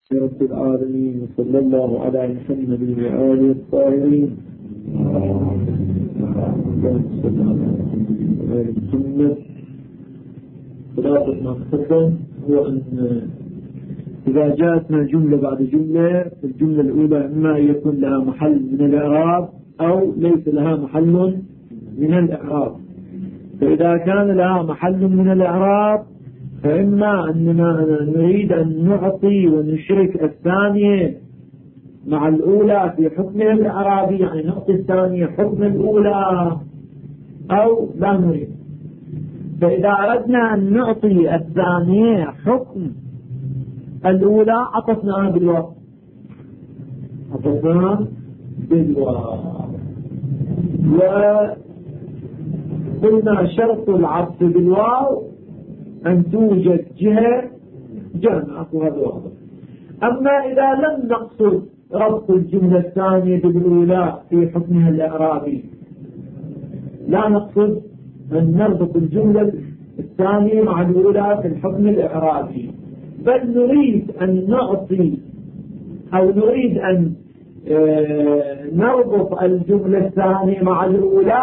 رب العالمين، وصلى الله على محمد وآله الطاهرين. السنة خلاصة ما تقدم هو أن إذا جاءتنا جملة بعد جملة، الجملة الأولى إما أن يكون لها محل من الإعراب أو ليس لها محل من الإعراب. فإذا كان لها محل من الإعراب فإما أننا نريد أن نعطي ونشرك الثانية مع الأولى في حكمها الإعرابي، يعني نعطي الثانية حكم الأولى، أو لا نريد. فإذا أردنا أن نعطي الثانية حكم الأولى عطفناها بالواو، عطفناها بالواو. وقلنا شرط العطف بالواو أن توجد جهة جامعة، وهذا واضح. أما إذا لم نقصد ربط الجملة الثانية بالأولى في حكمها الإعرابي، لا نقصد أن نربط الجملة الثانية مع الأولى في الحكم الإعرابي، بل نريد أن نعطي أو نريد أن نربط الجملة الثانية مع الأولى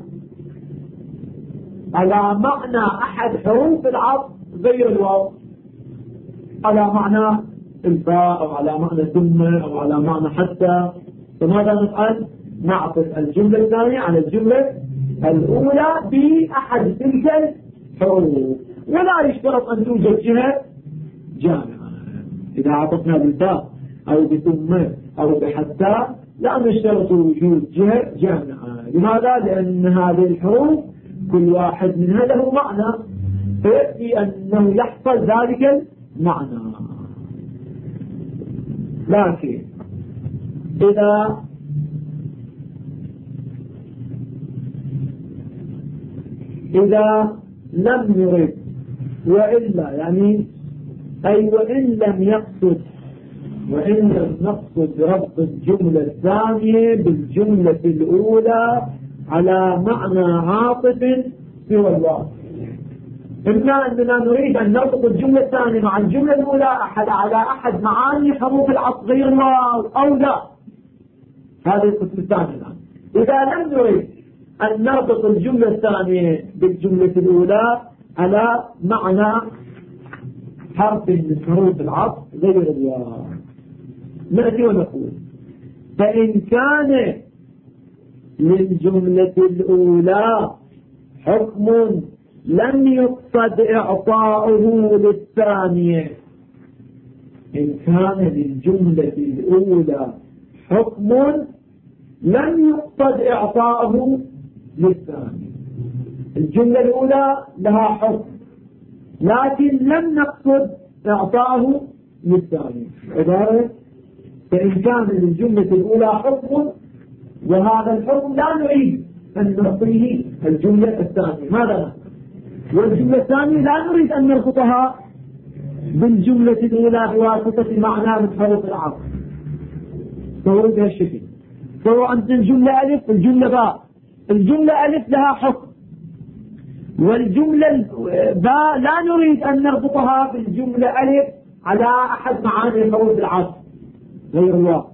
على معنى أحد حروف العطف غير الواو، على معنى الفاء أو على معنى ثم أو على معنى حتى. فماذا نفعل؟ نعطف الجملة الثانية على الجملة الأولى بأحد تلك الحروف، ولا يشترط أن توجد جهة جامعة. إذا عطفنا بالفاء أو بثم أو بحتى لا نشترط وجود جهة جامعة. لماذا؟ لأن هذه الحروف كل واحد منها له معنى، فيكفي أنه يحصل ذلك المعنى. لكن إذا لم يرد وإلا، يعني أي وإن لم نقصد ربط الجملة الثانية بالجملة الأولى على معنى عاطف سوى الواو، إما أننا نريد أن نربط الجملة الثانية مع الجملة الأولى على أحد معاني حروف العطف غير الواو أو لا. هذا القسم الثاني الآن. إذا لم نريد أن نربط الجملة الثانية بالجملة الأولى على معنى حرف من حروف العطف غير الواو، نأتي ونقول: فإن كان للجملة الأولى حكم لم يقصد إعطاؤه للثانية، إن كان للجملة الأولى حكم لم يقصد إعطاؤه للثانية. الجملة الأولى لها حكم لكن لم نقصد إعطاؤه للثانية. عبارة: فإن كان للجملة الأولى حكم وهذا الحكم لا نريد أن نعطيه الجملة الثانية، ماذا نفعل؟ والجملة الثانية لا نريد أن نربطها بالجملة الأولى بواسطة معنى من حروف العطف. فهو بهالشكل، سواء الجملة ألف الجملة باء. الجملة ألف لها حكم، والجملة باء لا نريد أن نربطها بالجملة ألف على أحد معاني حروف العطف غير الواو.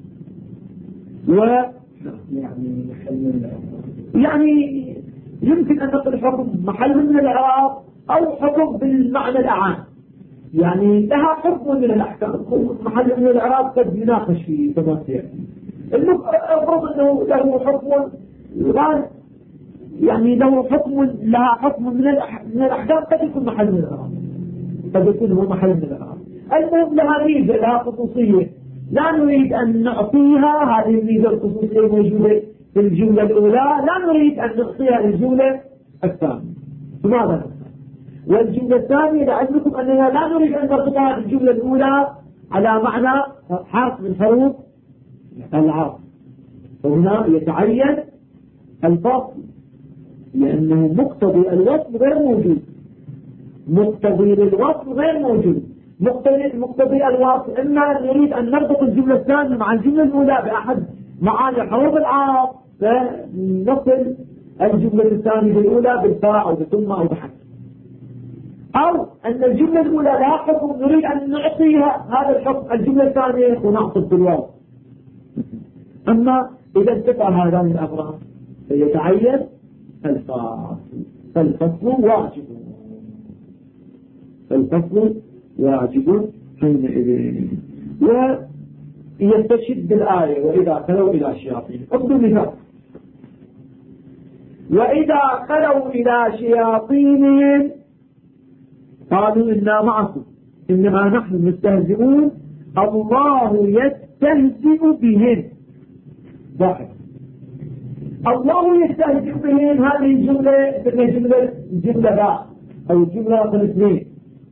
يعني يمكن أن نقل حكم محل من الإعراب أو حكم بالمعنى الأعام، يعني لها حكم من الأحكام. محل من الإعراب قد يناقش فيه كما سيأتي. المفروض أنه له حكم الآن، يعني له حكم، لها حكم من الأحكام قد يكون محل من الإعراب، قد يكون هو محل من الإعراب. المهم لها ميزة، لها خصوصية لا نريد أن نعطيها. هذه الميزة الخصوصية موجودة في الجملة الأولى، لا نريد أن نعطيها للجملة الثانية. فماذا نفعل؟ والجملة الثانية لعلمكم أننا لا نريد أن نربطها بالجملة الأولى على معنى حرف من حروف العطف، وهنا يتعين الفصل، لأنه مقتضي الوصف غير موجود. مقتضي الوصف غير موجود. مقتضي الوصف إما نريد أن نربط الجملة الثانية مع الجملة الأولى بأحد معاني حروف العطف، فنصل الجملة الثانية بالأولى بالفاء أو بثم أو بحتى. أو أن الجملة الأولى لا حكم نريد أن نعطيها هذا الحكم الجملة الثانية ونعطف بالواو. أما إذا انتفع هذان الأمران فيتعين الفصل، فالفصل واجب، فالفصل واجب حينئذ. ويستشد بالآية وإذا خلوا إلى شياطين. أبدو مثال: وإذا خلوا إلى شياطينهم قالوا إنا معكم إنما نحن مستهزئون الله يستهزئ بهم. واحد، الله يستهزئ بهم، هذه الجملة جملة باء أو جملة رقم 2.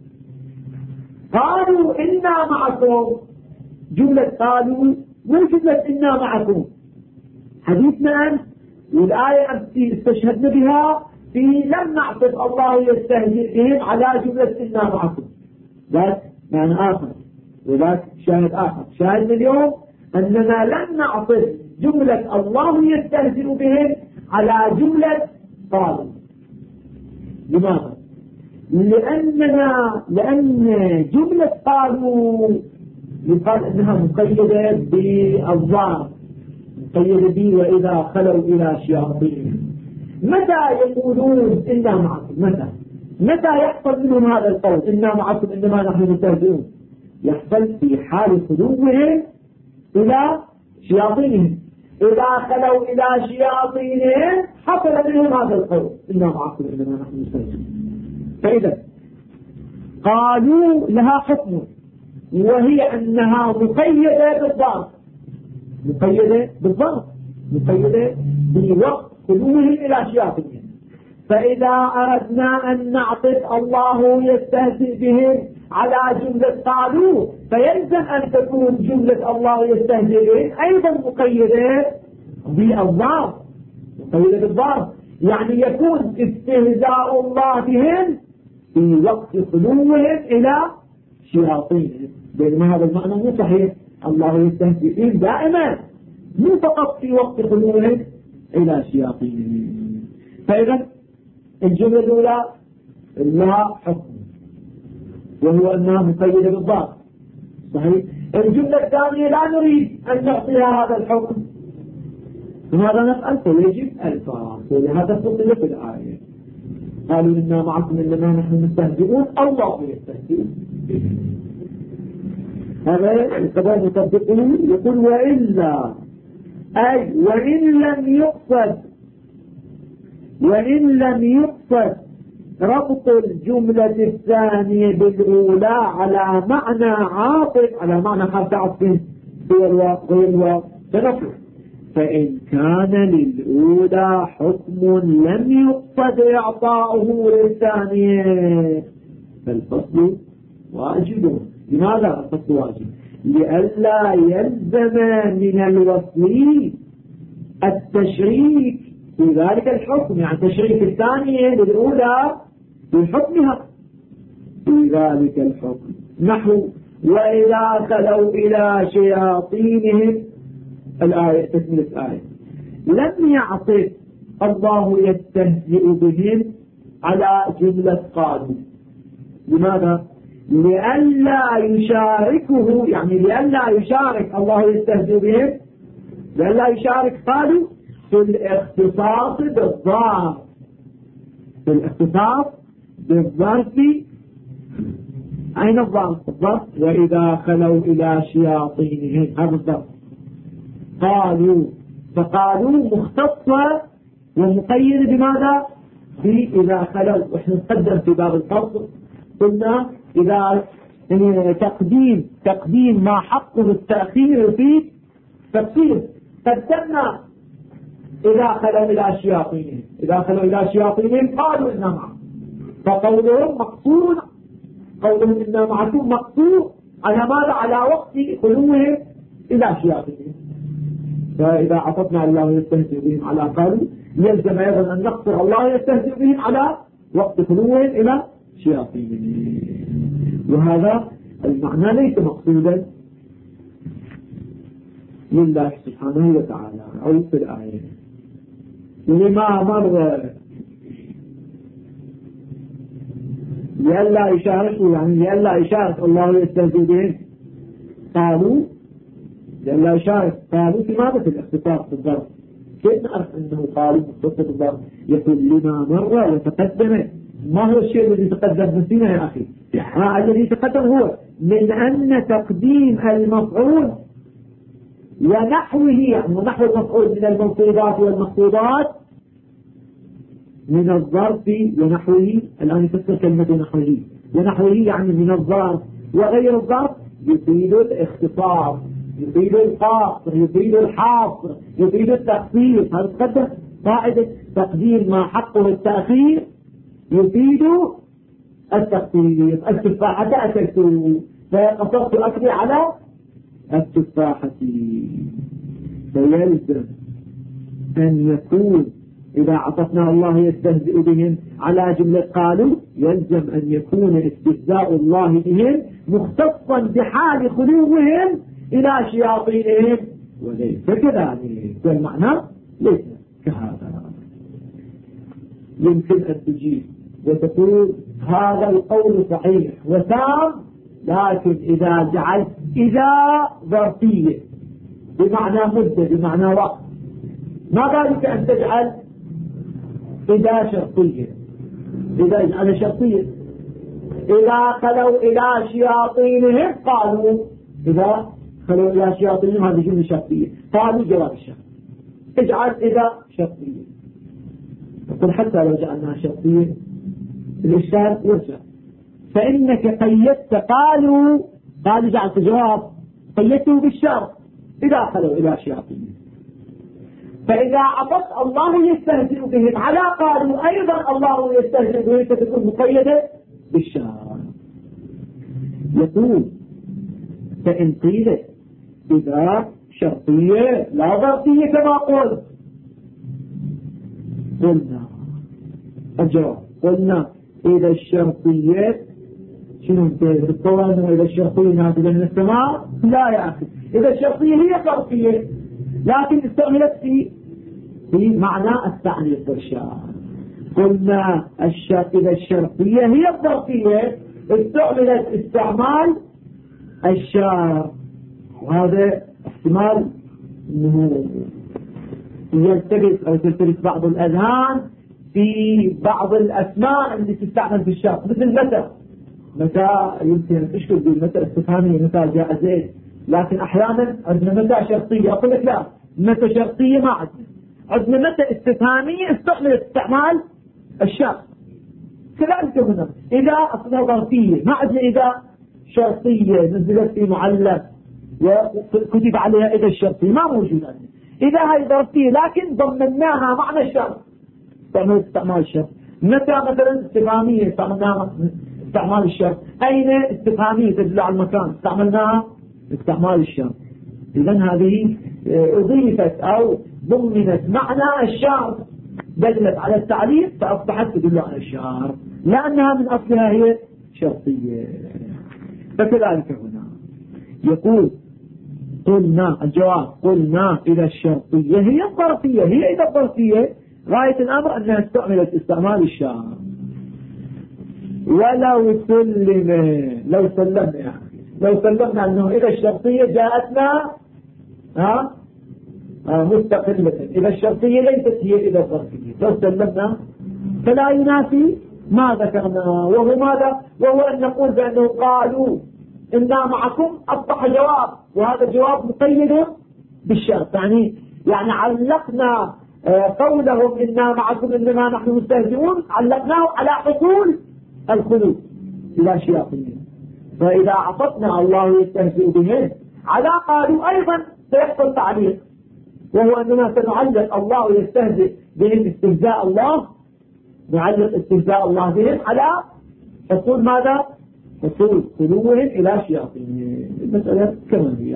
قالوا إنا معكم، جملة قالوا مو جملة إنا معكم. حديثنا أن والآية التي استشهدنا بها في لم نعطف الله يستهزئ بهم على جملة إنا معكم، ذات معنى آخر وذات شاهد آخر. شاهدنا اليوم أننا لم نعطف جملة الله يستهزئ بهم على جملة قالوا. لماذا؟ لأن جملة قالوا يقال أنها مقيدة بالظاهر، مقيدة به وإذا خلوا إلى شياطينهم. متى يقولون إنا معكم؟ متى يحصل منهم هذا القول إنا معكم إنما نحن مستهزئون؟ يحصل في حال خلوهم إلى شياطينهم. إذا خلوا إلى شياطينهم حصل منهم هذا القول إنا معكم إنما نحن مستهزئون. فإذا قالوا لها حكم، وهي أنها مقيدة بالضبط، مقيدة بالضبط، مقيدة بوقت خلوهم إلى شياطينهم. فإذا أردنا أن نعطف الله يستهزئ بهم على جملة قالوا فيلزم أن تكون جملة الله يستهزئ بهم أيضا مقيدة بالضبط، مقيدة بالضبط، يعني يكون استهزاء الله بهم في وقت خلوهم إلى شياطينهم. بينما هذا المعنى مو صحيح، الله يستهزئ بهم دائما مو فقط في وقت خلوهم إلى شياطينهم. فإذا الجملة الأولى لها حكم وهو أنها مقيدة بالضبط، صحيح. الجملة الثانية لا نريد أن نعطيها هذا الحكم، لماذا نفعل؟ فيجب الفاصل. ولهذا فصل في الآية قالوا إنا معكم إنما نحن مستهزئون الله يستهزئ بهم. هذا القضاء مطبقه يقول وإلا، أي وإن لم يقصد ربط الجملة الثانية بالأولى على معنى عاطف، على معنى حرف عطف هو الواقع فنقول فإن كان للأولى حكم لم يقصد إعطاؤه للثانية فالفصل واجب. لماذا الفصل واجب؟ لئلا يلزم من الوصل التشريك في ذلك الحكم، يعني تشريك الثانية للأولى بحكمها في ذلك الحكم. نحو وإذا خلوا إلى شياطينهم، الآية تكملة الآية لم يعطف الله يستهزئ بهم على جملة قالوا. لماذا؟ لئلا يشاركه، يعني لئلا يشارك الله يستهزئ بهم، لئلا يشارك قالوا في الاختصاص بالظرف، في الاختصاص بالظرف. أين الظرف؟ الظرف وإذا خلوا إلى شياطينهم، هذا الظرف. قالوا، فقالوا مختصة ومقيدة بماذا؟ إذا خلوا. وإحنا نقدم في باب الفصل قلنا إذا تقديم ما حقه التأخير في تفسير. قدمنا إذا خلوا إلى شياطينهم، إذا خلوا إلى شياطينهم قالوا إنا معكم، فقولهم مقصود، قولهم إنا معكم مقصود على ماذا؟ على وقت خلوهم إلى شياطينهم. فإذا عطفنا الله يستهزئ بهم على قالوا يلزم أيضا أن نقصر الله يستهزئ بهم على وقت خلوهم إلى شياطينهم. وهذا المعنى ليس مقصودا لله سبحانه وتعالى أو في الآية. لئلا يشاركوا، يعني لئلا يشارك الله يستهزئ بهم. قالوا لئلا يشارك، قالوا في ماذا؟ في الاختصاص في الضرب. كيف نعرف أنه قالوا مختصة الضرب؟ يقول لما مر وتقدم. ما هو الشيء الذي تقدم؟ نسينا يا أخي. الذي تقدم هو من أن تقديم المفعول ونحوه، يعني نحو المفعول من المنصوبات والمخفوضات من الظرف ونحوه. الآن يفسر كلمة نحوه. ونحوه يعني من الظرف وغير الظرف، يفيد الاختصاص، يفيد القاصر، يفيد الحاصر، يفيد التخفيف. هذا تقدم قاعدة تقدير ما حقه التأخير يفيد التخفيف. التفاحة أكلت فقصرت أكلي على التفاحة. فيلزم أن يكون إذا عطفنا الله يستهزئ بهم على جملة قالوا، يلزم أن يكون استهزاء الله بهم مختصا بحال خلوهم إلى شياطينهم، وليس كذلك. والمعنى ليس كهذا. يمكن أن تجيب وتقول هذا القول صحيح وتام، لكن إذا جعلت إذا ظرفية بمعنى مدة بمعنى وقت، ما ذلك أن تجعل إذا شرطية؟ إذا جعل شرطية، إذا خلوا إلى شياطينهم قالوا، إذا خلوا إلى شياطينهم هذه جملة شرطية، قالوا جواب الشرط. اجعل إذا شرطية. يقول حتى لو جعلناها شرطية الإشكال يرجع، فإنك قيدت قالوا جعلت جواب قيدته بالشرط إذا خلوا إلى شياطينهم. فإذا عطت الله يستهزئ بهم على قالوا أيضا الله يستهزئ بهم، فتكون مقيدة بالشرط. يقول فإن قيل إذا شرطية لا ظرفية كما قلت، قلنا الجواب قلنا إذا الشرطية شنو بالطول أنه إذا الشرطية نازلة من السماء؟ لا يا أخي، إذا الشرطية هي ظرفية لكن استعملت في معنى التعليق بالشرط. قلنا إذا الشرطية هي الظرفية استعملت استعمال الشرط، وهذا احتمال انه يلتبس او تلتبس بعض الاذهان في بعض الاسماء اللي تستعمل في الشرط، مثل متى يمكن تشكل بالمتى استفهامية، متى جاء زيد، لكن احيانا عندنا متى شرطية. اقول لك لا، متى شرطية ما عندنا متى استفهامية استعملت استعمال الشرط. كذلك هنا إذا أصلها ظرفية ما عندنا إذا شرطية نزلت في معلق وكتب عليها إذا الشرطية ما موجودة. إذا هي ظرفية لكن ضمناها معنى الشرط استعملت استعمال الشرط. متى مثلا استفهامية استعملناها استعمال الشرط. أين استفهامية تدل على المكان استعملناها استعمال الشرط. إذن هذه أضيفت أو ضمنت معنى الشرط دلت على التعليق فأصبحت تدل على الشرط لأنها من أصلها هي شرطية. فكذلك هنا يقول قلنا الجواب قلنا إذا الشرطية هي الظرفية، هي إذا الظرفية غاية الأمر أنها استعملت استعمال الشرط. ولو سلمنا أنه إذا الشرطية جاءتنا مستقلة، إذا الشرطية ليست هي إذا الظرفية، لو سلمنا فلا ينافي ما ذكرنا، وهو ماذا؟ وهو أن نقول بأنه قالوا إنا معكم أصبح جواب، وهذا الجواب مقيد بالشرط. يعني علقنا قولهم إنا معكم إنما نحن مستهزئون علقناه على حصول الخلود إلى شياطين. فإذا عطفنا الله يستهزئ بهم على قالوا أيضا سيحصل تعليق، وهو أننا سنعلق الله يستهزئ بهم استهزاء الله، نعلق استهزاء الله بهم على حصول ماذا؟ حصول خلوهم إلى شياطين. المسألة كما هي.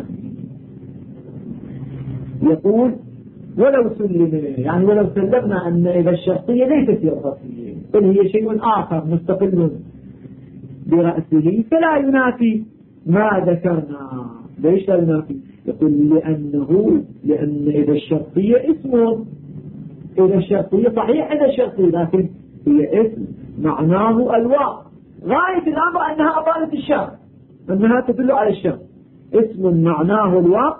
يقول ولو سلمنا أن إذا الشرطية ليست هي الظرفية بل هي شيء آخر مستقل برأسه فلا ينافي ما ذكرنا. ليش لا ينافي؟ يقول لأن إذا الشرطية اسم، إذا الشرطية صحيح إذا الشرطية لكن هي اسم معناه الواو، غاية الأمر أنها أطالة الشام، أنها تدل على الشام. اسم معناه الوقت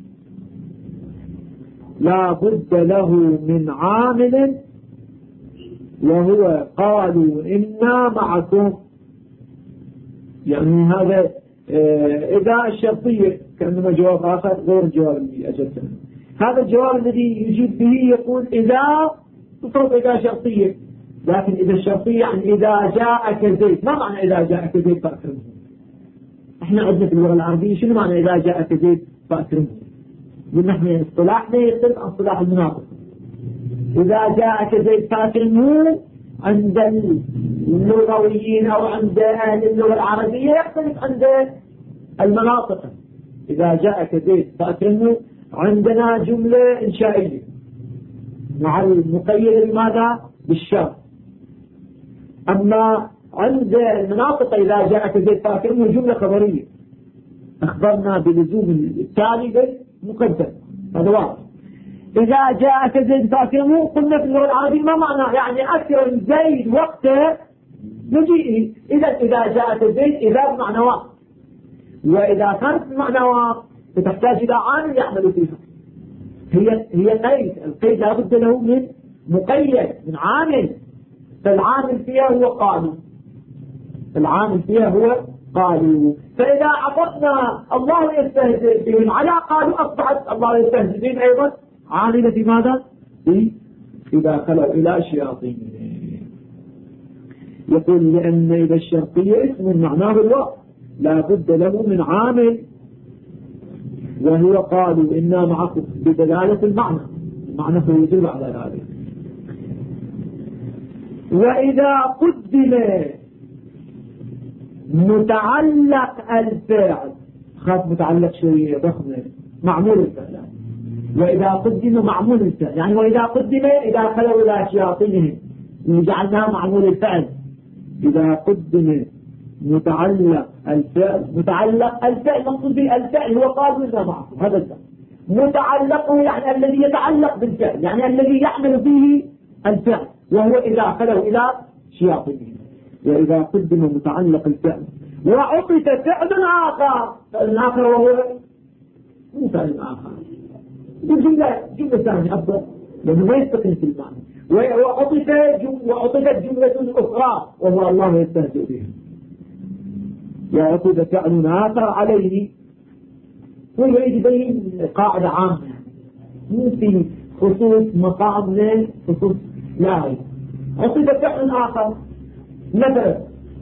لا بد له من عامل وهو قالوا إنا معكم. يعني هذا إذا الشرطية كأنما جواب آخر غير الجواب الذي أجبته. هذا الجواب الذي يجيب به يقول إذا تفرض إذا شرطية، لكن إذا الشرطية يعني إذا جاءك زيد. ما معنى إذا جاءك زيد فأكرمه؟ احنا عندنا في اللغة العربية شنو معنى إذا جاءك زيد فأكرمه؟ ونحن اصطلاحنا يختلف عن اصطلاح المناطق. إذا جاءك زيد فأكرمه عند اللغويين أو عند أهل اللغة العربية يختلف عند المناطق. إذا جاءك زيد فأكرمه عندنا جملة إنشائية مع المقيد بماذا؟ بالشرط. أما عند المناطق إذا جاءك زيد فأكرمه جملة خبرية، أخبرنا بلزوم التالي بالمقدم. هذا واضح. إذا جاءك زيد فأكرمه قلنا في اللغة العربية ما معنى؟ يعني أكرم زيد وقت مجيئه. إذا جاءك زيد إذا بمعنى وقت، وإذا كانت بمعنى وقت فتحتاج إلى عامل يعمل فيها. هي قيد. القيد لا بد له من مقيد، من عامل. فالعامل فيها هو قالوا. العامل فيها هو قالوا. فإذا عطفنا الله يستهزئ بهم على قالوا أصبحت الله يستهزئ بهم أيضا عاملة في ماذا؟ إذا خلوا إلى شياطين. يقول لأن إذا الشرطية اسم معناه الوقت لا بد له من عامل وهو قالوا إنا معكم بدلالة المعنى. المعنى يدل على ذلك. وإذا قدم متعلق الفعل، خاف متعلق شوية ضخمة، معمول الفعل. وإذا قدم معمول الفعل، يعني وإذا قدم إذا خلوا إلى شياطينهم جعلناها معمول الفعل. إذا قدم متعلق الفعل، متعلق الفعل مقصود به الفعل هو قالوا إنا معكم، هذا الفعل. متعلقه يعني الذي يتعلق بالفعل، يعني الذي يعمل به الفعل، وهو إذا خلوا إلى شياطينهم. وإذا قدم متعلق الفعل وعطف فعل آخر، فعل آخر وهو مو فعل آخر، جملة ثانية أفضل لأنه ما يستقل في المعنى. وعطفت جملة أخرى وهو الله يستهزئ بهم. وعطف فعل آخر عليه. هو يريد يبين قاعدة عامة، مو في خصوص مقام له خصوص لا. عطف فعل آخر مثلا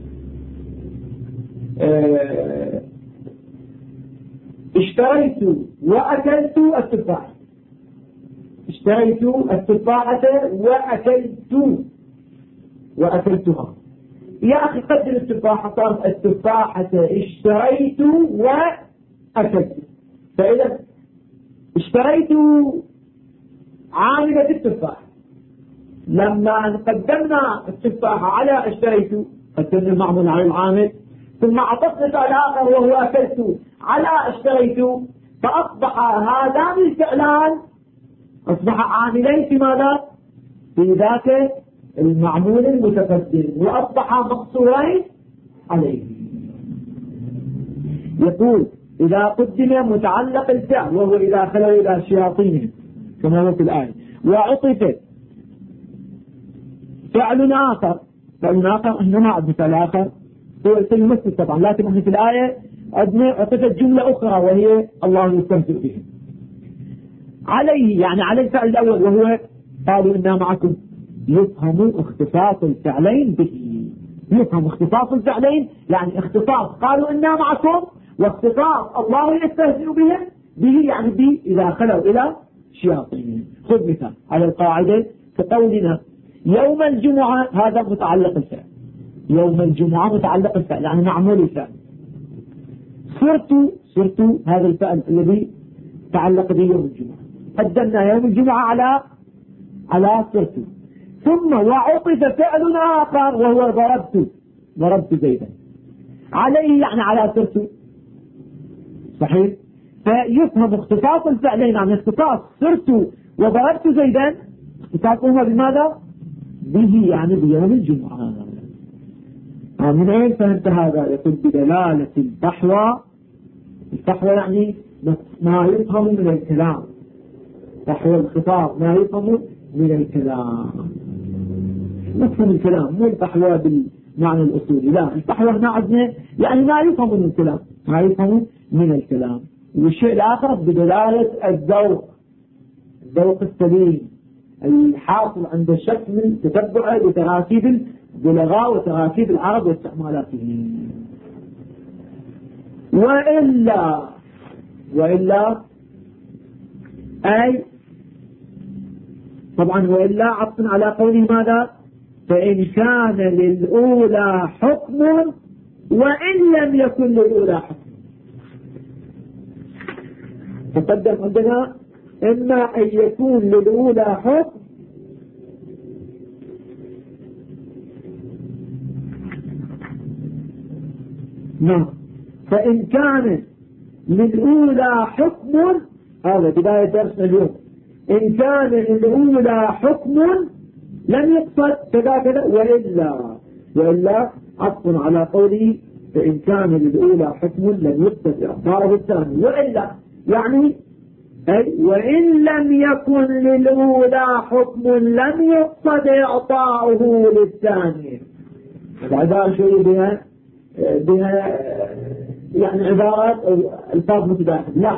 اشتريت وأكلت التفاح. اشتريت التفاحة وأكلتها. يا أخي قدر التفاحة، صارت التفاحة اشتريت وأكلت. فإذا اشتريت عاملة التفاح، لما قدمنا التفاحة على اشتريت قدمنا المعمول على العامل، ثم عطفنا فعل آخر وهو أكلت على اشتريت، فأصبح هذان الفعلان أصبح عاملين في ماذا؟ في ذاك المعمول المتقدم، وأصبح مقصورين عليه. يقول إذا قدم متعلق الفعل وهو إذا خلوا إلى شياطينهم كما هو في الآية، وعطف فعل آخر إحنا ما عندنا فعل آخر هو سيمثل طبعا، لكن احنا في الآية عندنا عطفت جملة أخرى وهي الله يستهزئ بهم عليه، يعني على الفعل الأول وهو قالوا إنا معكم. يفهم اختصاص الفعلين به. يفهم اختصاص الفعلين يعني اختصاص قالوا إنا معكم، واختصاص الله يستهزئ بهم به يعني به إذا خلوا إلى شياطينهم. خذ مثال على القاعدة كقولنا يوم الجمعة، هذا متعلق الفعل. يوم الجمعة متعلق الفعل يعني معمول الفعل. صرت هذا الفعل الذي تعلق به يوم الجمعة، قدمنا يوم الجمعة على صرت. ثم وعطف فعل آخر وهو ضربت زيدا عليه يعني على صرت. صحيح؟ فيفهم اختصاص الفعلين عن اختصاص صرت وضربت زيدا اختصاصهما بماذا؟ به يعني بيوم الجمعة. من أين فهمت هذا؟ يقول بدلالة الفحوى. الفحوى يعني ما يفهم من الكلام، فحوى الخطاب ما يفهم من الكلام، مفهوم الكلام، مو الفحوى بالمعنى الأصولي، لا، الفحوى هنا عندنا يعني ما يفهم من الكلام، ما يفهم من الكلام. والشيء الآخر بدلالة الذوق السليم الحاصل عند الشخص من تتبعه لتراكيب البلغاء وتراكيب العرب واستعمالاتهم. وإلا أي طبعا وإلا عطف على قوله ماذا؟ فإن كان للأولى حكم وإن لم يكن للأولى حكم. تقدم عندنا إما أن يكون للأولى حكم نعم، فإن كان للأولى حكم، هذا بداية درسنا اليوم، إن كان للأولى حكم لم يقصد كذا كذا، وإلا عطف على قوله فإن كان للأولى حكم لم يقصد إعطاءه الثاني، وإلا يعني أي وإن لم يكن للأولى حكم لم يقصد إعطاؤه للثاني. العبارة شوية بها يعني عبارات أو الفاظ متداخل. لا،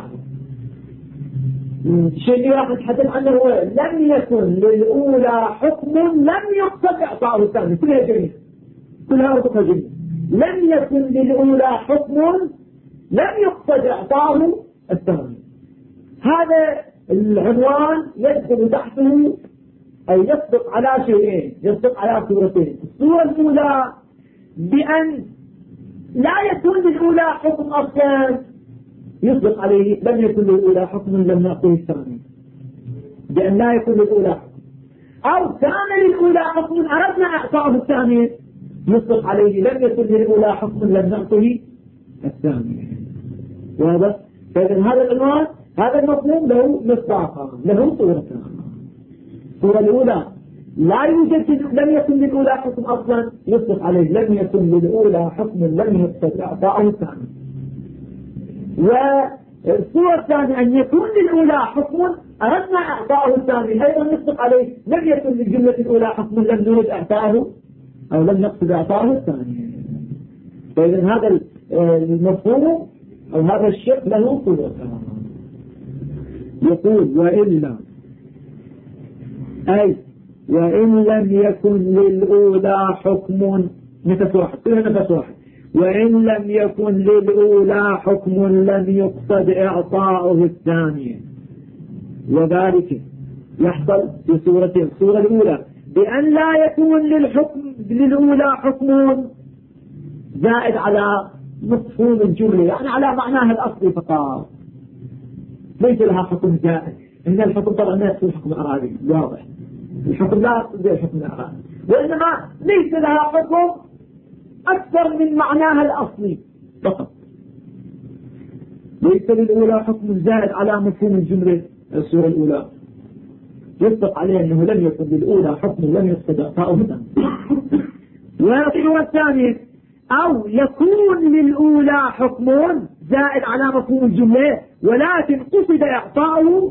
شيء واحد حدث عنه هو لم يكن للأولى حكم لم يقصد إعطاؤه الثاني، كلها جميل، كلها أربطها جميل. لم يكن للأولى حكم لم يقصد إعطاؤه الثاني. هذا العنوان يدخل تحته أو يصدق على شيئين، يصدق على صورتين. الصورة الأولى بأن لا يكون للأولى حكم أصلا، يصدق عليه لم يكن للأولى حكم لم نعطيه الثاني، بأن لا يكون للأولى حكم. أو كان للأولى حكم أردنا إعطاءه الثاني، يصدق عليه لم يكن للأولى حكم لم نعطيه الثاني. واضح؟ فإذن هذا العنوان هذا المفهوم له مصداقان، له صورتان. الصورة الأولى لا يوجد لم يكن للأولى حكم أصلا، يصدق عليه لم يكن للأولى حكم لم يقصد إعطاءه الثاني. والصورة الثانية أن يكون للأولى حكم أردنا إعطاءه الثاني، أيضا يصدق عليه لم يكن للجملة الأولى حكم لم نرد إعطاءه أو لم نقصد إعطاءه الثاني. فإذا هذا المفهوم أو هذا الشق له صورتان. يقول وإلا أي وإن لم يكن للأولى حكم، نفس واحد، كلها نفس واحد. وإن لم يكن للأولى حكم لم يقصد إعطاؤه الثانية، وذلك يحصل في صورتين. الصورة الأولى بأن لا يكون للأولى حكم زائد على مفهوم الجملة، يعني على معناها الأصلي فقط، ليس لها حكم زائد. إن الحكم طبعا ما يقصد حكم إعرابي واضح، الحكم لا يقصد الحكم الإعرابي، وإنما ليس لها حكم أكثر من معناها الأصلي فقط. ليس للأولى حكم زائد على مفهوم الجملة. الصورة الأولى يصدق عليه أنه لم يكن للأولى حكم لم يقصد إعطاؤه الثاني. والصورة الثانية أو يكون للأولى حكم زائد على مفهوم الجملة ولكن قصد إعطاؤه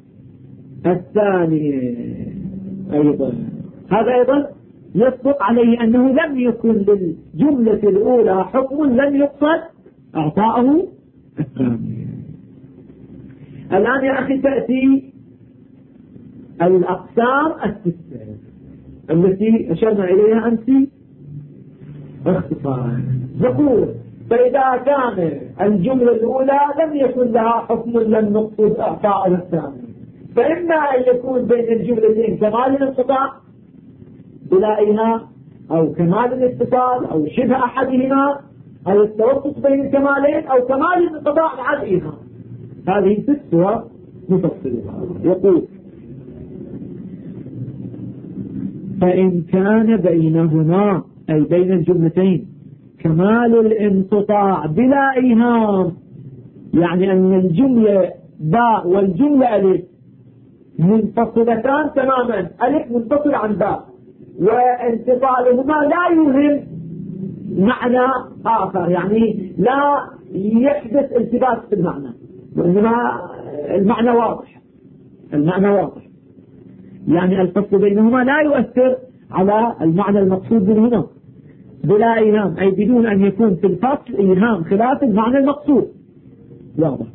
الثاني أيضا. هذا أيضا يصدق عليه أنه لم يكن للجملة الأولى حكم لم يقصد إعطاؤه الثاني. الآن يا أخي تأتي الأقسام الستة التي أشرنا إليها أنت باختصار. يقول فإذا كان الجملة الأولى لم يكن لها حكم لم نقصد إعطاء الثاني، فإما أن يكون بين الجملتين كمال الانقطاع بلائها أو كمال الاتصال أو شبه أحدهما أو التوسط بين الكمالين أو كمال الانقطاع بعدهما. هذه ست صور مفصلة. يقول فإن كان بينهما أي بين الجملتين كمال الانقطاع بلا إيهام، يعني أن الجملة باء والجملة ألف منفصلتان تماما، ألف منفصل عن باء وانفصالهما لا يوهم معنى آخر، يعني لا يحدث التباس في المعنى، وإنما المعنى واضح. المعنى واضح، يعني الفصل بينهما لا يؤثر على المعنى المقصود منهما بلا إيهام، أي بدون أن يكون في الفصل إيهام خلاف المعنى المقصود، واضح.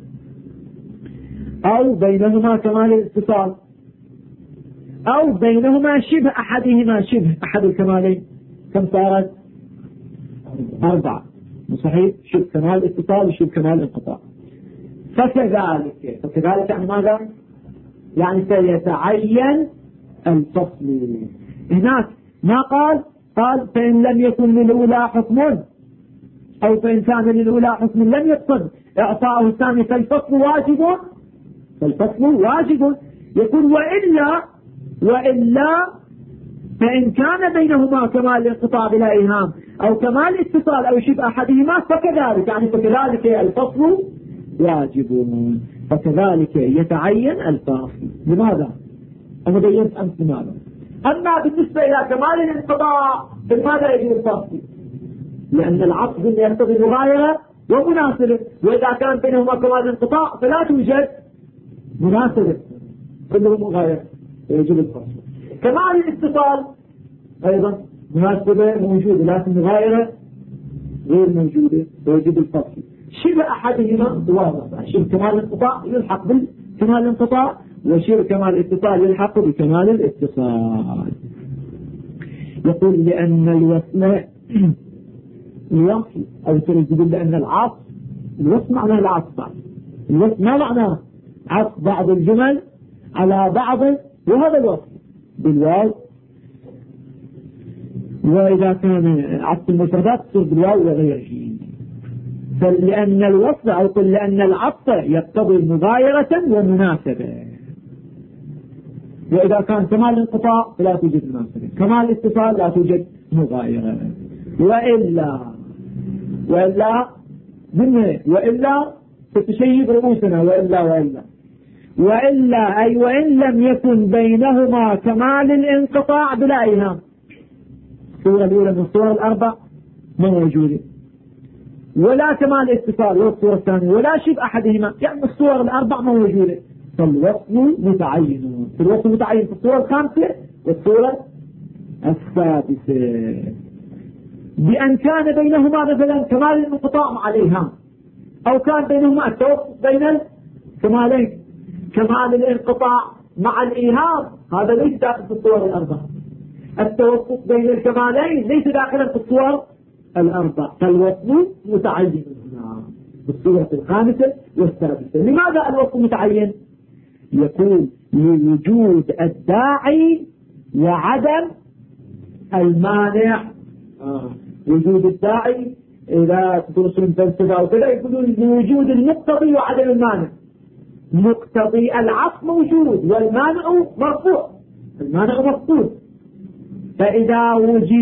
أو بينهما كمال الاتصال، أو بينهما شبه أحدهما شبه أحد الكمالين. كم صارت؟ 4. صحيح، شبه كمال الاتصال وشبه كمال الانقطاع. فكذلك يعني ماذا؟ يعني سيتعين الفصل. هناك ما قال فإن لم يكن للأولى حكم، أو فإن كان للأولى حكم لم يقصد إعطاءه الثاني فالفصل واجب. يقول وإلا فإن كان بينهما كمال الانقطاع بلا إيهام أو كمال اتصال أو شبه أحدهما فكذلك، يعني فكذلك الفصل واجب، فكذلك يتعين الفصل. لماذا؟ أنا بيّنت أمس لماذا. أما بالنسبة إلى كمال الانقطاع فماذا يجب الفصل؟ لأن العقد يقتضي مغايرة ومناسبة، وإذا كان بينهما كمال الانقطاع فلا توجد مناسبة، كله مغايرة، يجب الفصل. كمال الاتصال أيضا مناسبة موجودة لكن مغايرة غير موجودة، ويجب الفصل. شبه أحدهما واضح، شبه كمال الانقطاع يلحق بالكمال الانقطاع، وشبه كمال الاتصال يلحق بكمال الاتصال. يقول لأن الوصل أو تقول لأن العطف، الوصل معناه العطف، الوصل ما معناه عطف بعض الجمل على بعض، وهذا الوصل بالواو، وإذا كان عطف المفردات تصير بالواو وغيره. فلأن الوصل أو قل لأن العطف يقتضي مغايرة ومناسبة، وإذا كان كمال الانقطاع فلا توجد مناسبة، كمال الاتصال لا توجد مغايرة. وإلا تتشيب رؤوسنا. وإلا أي وإن لم يكن بينهما كمال الانقطاع بلا إيهام. الصورة الأولى من الصور الأربع ما موجودة، ولا كمال الاتصال والصورة الثانية ولا شبه أحدهما، يعني الصور الأربع ما موجودة. فالوصل متعين، الوصل متعين في الصورة الخامسة والصورة السادسة، بأن كان بينهما مثلا كمال الانقطاع مع الإيهام، أو كان بينهما التوسط بين الكمالين. كمال الانقطاع مع الإيهام هذا ليس داخل في الصور الأربع، التوسط بين الكمالين ليس داخلا في الصور الأربع، فالوصل متعين هنا في الصورة الخامسة والسادسة. لماذا الوصل متعين؟ يقول لوجود الداعي وعدم المانع. وجود الداعي إذا تدرسون فلسفة أو كذا يقولون لوجود المقتضي وعدم المانع. مقتضي العطف موجود والمانع مرفوع، المانع مفقود. فإذا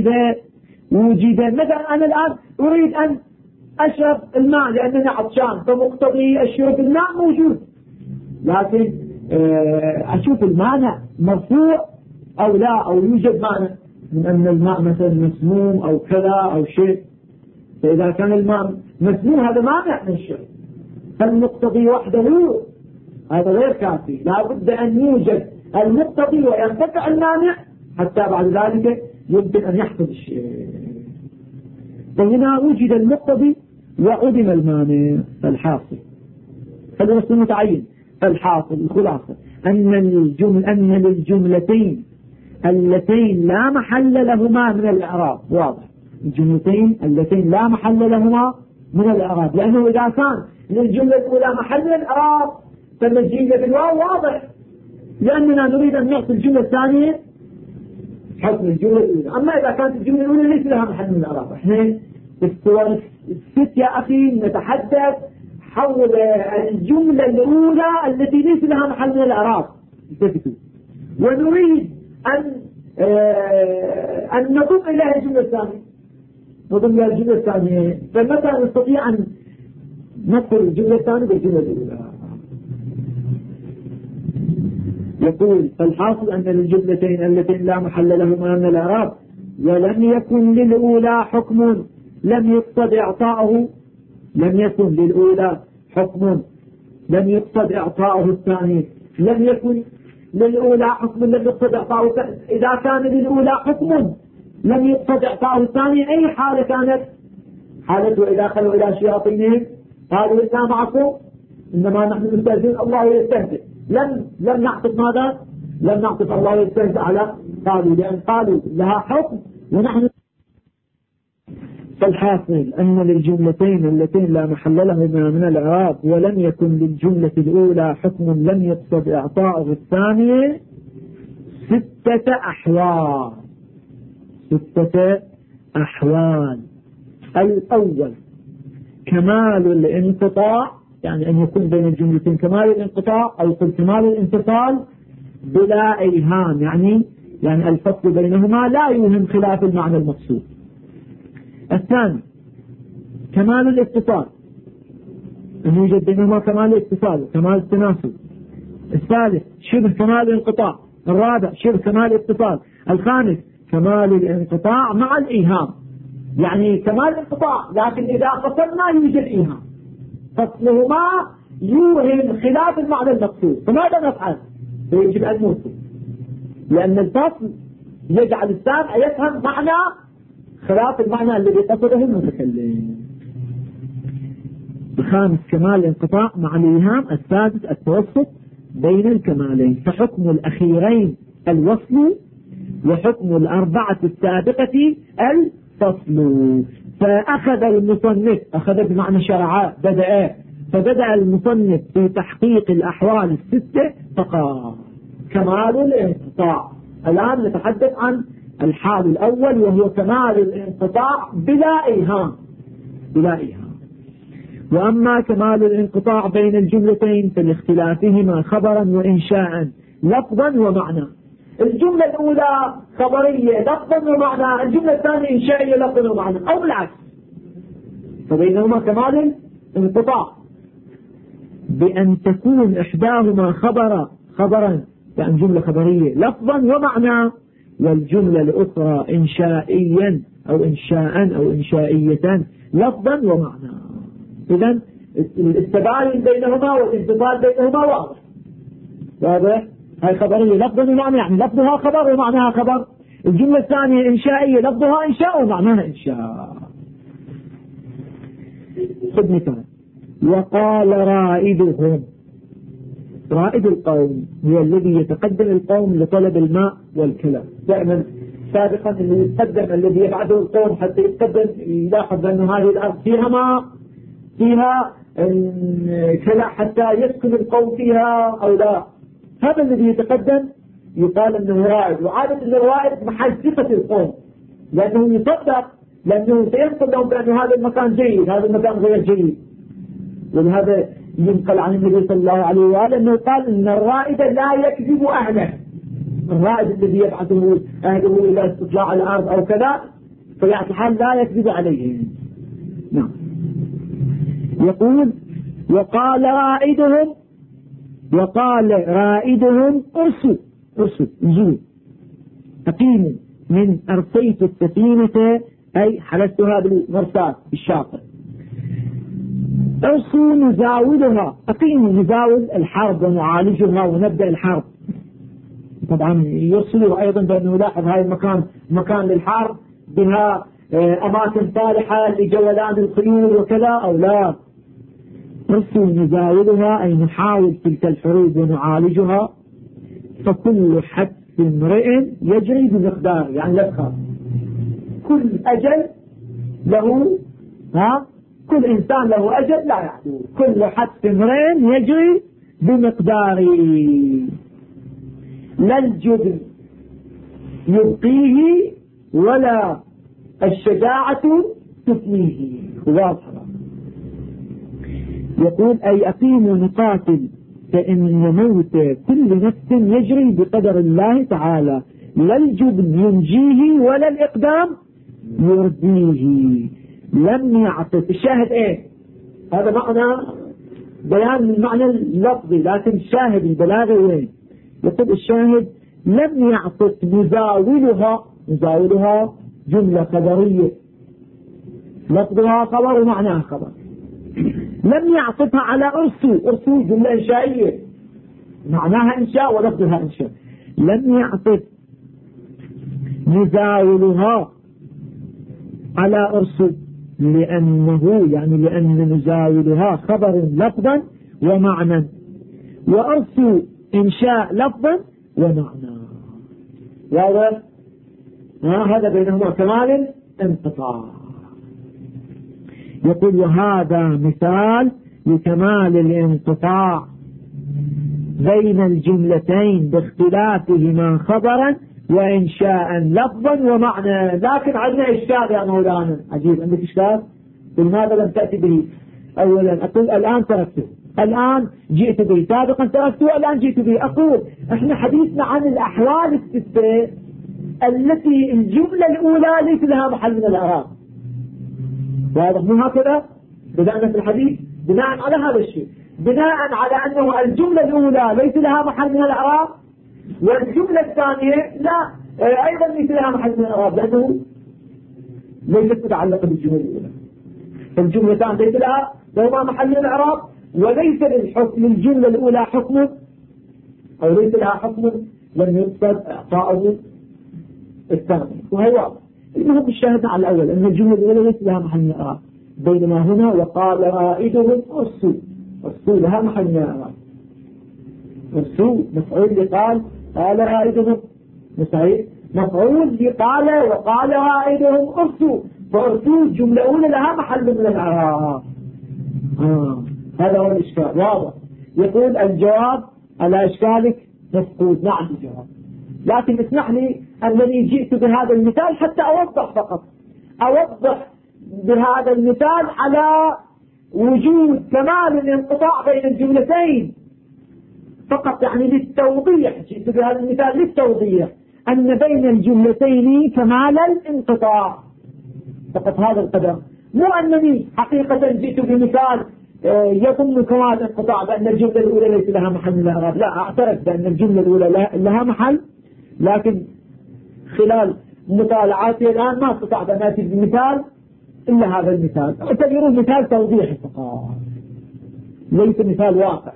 وجد مثلا أنا الآن أريد أن أشرب الماء لأنني عطشان، فمقتضي الشرب الماء موجود، لكن أشوف المانع مرفوع أو لا، أو يوجد مانع من أن الماء مثلا مسموم أو كذا أو شيء. فإذا كان الماء مسموم هذا مانع من الشرب، فالمقتضي وحده هذا غير كافي، لا بد أن يوجد المقتضي وينقطع المانع حتى بعد ذلك يمكن أن يحصل الشيء. فهنا وجد المقتضي وعدم المانع، فالحاصل فالوصل متعين. فالحاصل الخلاصة أن للجملتين اللتين لا محل لهما من الإعراب، واضح، الجملتين اللتين لا محل لهما من الإعراب، لأنه إذا كان للجملة الأولى محل الإعراب فالمجيء بالواو واضح، لأننا نريد أن نعطي الجملة الثانية حكم الجملة الأولى. أما إذا كانت الجملة الأولى ليس لها محل من الإعراب، احنا في الصور الست يا أخي نتحدث حول الجملة الأولى التي ليس لها محل من الإعراب، ونريد أن نضم إليها الجملة الثانية، نضم إليها الجملة الثانية، فمتى نستطيع أن ندخل الجملة الثانية بالجملة الأولى؟ يقول فالحاصل أن الجملتين اللتين لا محل لهما من الإعراب ولم يكن للأولى حكم لم يقصد إعطاؤه، لم يكن للأولى حكم لم يقصد إعطاؤه الثاني، لم يكن للأولى حكم لم يقصد إعطاؤه. إذا كان للأولى حكم لم يقصد إعطاؤه الثاني، أي حالة كانت؟ حالة وإذا خلوا إلى شياطينهم قالوا إنا معكم إنما نحن نستهزئ الله يستهزئ. لم نعطف ماذا؟ لم نعطف الله يستهزئ على قالوا، لأن قالوا لها حكم ونحن. فالحاصل أن للجملتين اللتين لا محل لهما من الإعراب ولم يكن للجملة الأولى حكم لم يقصد إعطاؤه الثانية 6 أحوال. 6 أحوال. الأول كمال الانقطاع، يعني أن يكون بين الجملتين كمال الانقطاع أو كمال الانفصال بلا إيهام، يعني الفصل بينهما لا يوهم خلاف المعنى المقصود. الثاني كمال الاتصال، أن يوجد بينهما كمال الاتصال وكمال التناسل. الثالث شبه كمال الانقطاع. الرابع شبه كمال الاتصال. الخامس كمال الانقطاع مع الإيهام، يعني كمال الانقطاع لكن إذا قصرنا يوجد إيهام، فصلهما يوهم خلاف المعنى المقصود. فماذا نفعل؟ يجب أن نوصل، لأن الفصل يجعل السامع يفهم معنى خلاف المعنى الذي قصده المتكلم. الخامس كمال الانقطاع مع الإيهام. السادس التوسط بين الكمالين. فحكم الأخيرين الوصل، وحكم الأربعة السابقة الفصل. فأخذ المصنف، أخذ بمعنى شرعاء بدأ، فبدأ المصنف في تحقيق الأحوال 6 فقط. كمال الانقطاع. الآن نتحدث عن الحال الأول وهو كمال الانقطاع بلا إيهام. بلا إيهام. وأما كمال الانقطاع بين الجملتين فلاختلافهما خبرا وإنشاء لفظا ومعنى. الجملة الأولى خبرية لفظا ومعنى، الجملة الثانية إنشائية لفظا ومعنى، أو بالعكس، فبينهما كمال انقطاع بأن تكون إحداهما خبرا يعني جملة خبرية لفظا ومعنى، والجملة الأخرى إنشائيا أو إنشاء أو إنشائية لفظا ومعنى. إذن التباين بينهما والانفصال بينهما واضح. هاي خبرية لفظا ومعنى، يعني لفظها خبر ومعناها خبر. الجملة الثانية إنشائية لفظها إنشاء ومعناها إنشاء. خذ مثال: وقال رائدهم. رائد القوم هو الذي يتقدم القوم لطلب الماء والكلى. دائما سابقا اللي يتقدم الذي يبعده القوم حتى يتقدم يلاحظ أن هذه الأرض فيها ماء، فيها كلى حتى يسكن القوم فيها أو لا. هذا الذي يتقدم يقال أنه رائد. وعادة أن الرائد محل ثقة القوم، لأنه يصدق، لأنه سينقل لهم بأن هذا المكان جيد، هذا المكان غير جيد. ولهذا ينقل عن النبي صلى الله عليه وآله أنه قال أن الرائد لا يكذب أهله. الرائد الذي يبعثه أهله إلى استطلاع الأرض أو كذا فيعطي حال لا يكذب عليهم. نعم. يقول: وقال رائدهم أرسل نزول، أقيموا من أرسيت السفينة أي حلستها بالمرساة بالشاطئ. أرسوا نزاولها، أقيموا نزاول الحرب ونعالجها ونبدأ الحرب. طبعا يرسلوا أيضا بأنه لاحظ هاي المكان مكان للحرب، بها أماكن صالحة لجولان الخيول وكذا أو لا. أرسوا نزاولها أي نحاول تلك الحروب ونعالجها. فكل حدث امرئ يجري بمقدار، يعني لا تخاف، كل أجل له كل إنسان له أجل لا يحدث، كل حدث امرئ يجري بمقداره. لا الجبن يبقيه ولا الشجاعة تفنيه. واضحة. يقول: أي أقيموا نقاتل فإن موت كل نفس يجري بقدر الله تعالى. لا الجبن ينجيه ولا الإقدام يرديه. لم يعطف. الشاهد إيه؟ هذا معنى بيان المعنى اللفظي، لكن الشاهد البلاغي وين؟ يقول الشاهد: لم يعطف نزاولها جملة خبرية لفظها خبر ومعناها خبر. لم يعطفها على أرسو جملة إنشائية معناها إنشاء ولفظها إنشاء. لم يعطف نزاولها على أرسو لأن نزاولها خبر لفظا ومعنى، وأرسو إنشاء لفظا ومعنى. هذا بينهما كمال انقطاع. يقول وهذا مثال لكمال الانقطاع بين الجملتين باختلافهما خبرا وإنشاء لفظا ومعنى. لكن عندنا إشكال يا مولانا عجيب. عندك إشكال؟ لماذا لم تأتي به أولا؟ أقول الآن تركته، الآن جئت به، سابقا تركته، الآن جئت به. أقول إحنا حديثنا عن الأحوال الستة التي الجملة الأولى ليس لها محل من الإعراب. واضح؟ مو هكذا بدأنا في الحديث بناء على هذا الشيء، بناء على أنه الجملة الأولى ليس لها محل من الإعراب، والجملة الثانية لا أيضا ليس لها محل من الإعراب لأنه ليست متعلقة بالجملة الأولى. فالجملتان ليس لها محل من الإعراب، وليس للجملة الأولى حكم أو ليس لها حكم لم يقصد إعطاؤه الثاني. وهي واضح. المهم الشاهد على الأول أن الجملة الأولى ليس لها محل من الإعراب، بينما هنا وقال رائدهم أرسو لها محل من الإعراب. أرسو مفعول لقال قال رائدهم، صحيح، مفعول لقال وقال رائدهم أرسو، فأرسو الجملة الأولى لها محل من الإعراب. هذا هو الإشكال. واضح. يقول الجواب على إشكالك مفقود. نعم الجواب، لكن اسمح لي أنني جئت بهذا المثال حتى أوضح فقط، أوضح بهذا المثال على وجود كمال الانقطاع بين الجملتين فقط، يعني للتوضيح. جئت بهذا المثال للتوضيح أن بين الجملتين كمال الانقطاع فقط، هذا القدر. مو أنني حقيقة جئت بمثال يضمن كمال الانقطاع بأن الجملة الأولى ليس لها محل من الإعراب. لا، أعترف بأن الجملة الأولى لها محل، لكن خلال مطالعاتي الآن ما استطعت أن أتي بمثال إلا هذا المثال. اعتبروه مثال توضيحي فقط، ليس مثال واقع.